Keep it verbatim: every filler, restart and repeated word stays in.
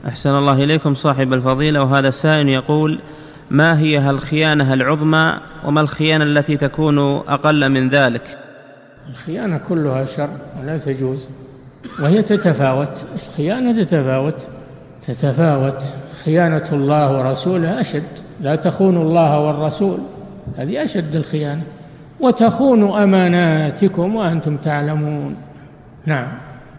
أحسن الله إليكم صاحب الفضيلة، وهذا سائل يقول: ما هي الخيانة العظمى وما الخيانة التي تكون أقل من ذلك؟ الخيانة كلها شر ولا تجوز، وهي تتفاوت، الخيانة تتفاوت تتفاوت خيانة الله ورسوله أشد، لا تخونوا الله والرسول، هذه أشد الخيانة، وتخونوا أماناتكم وأنتم تعلمون. نعم.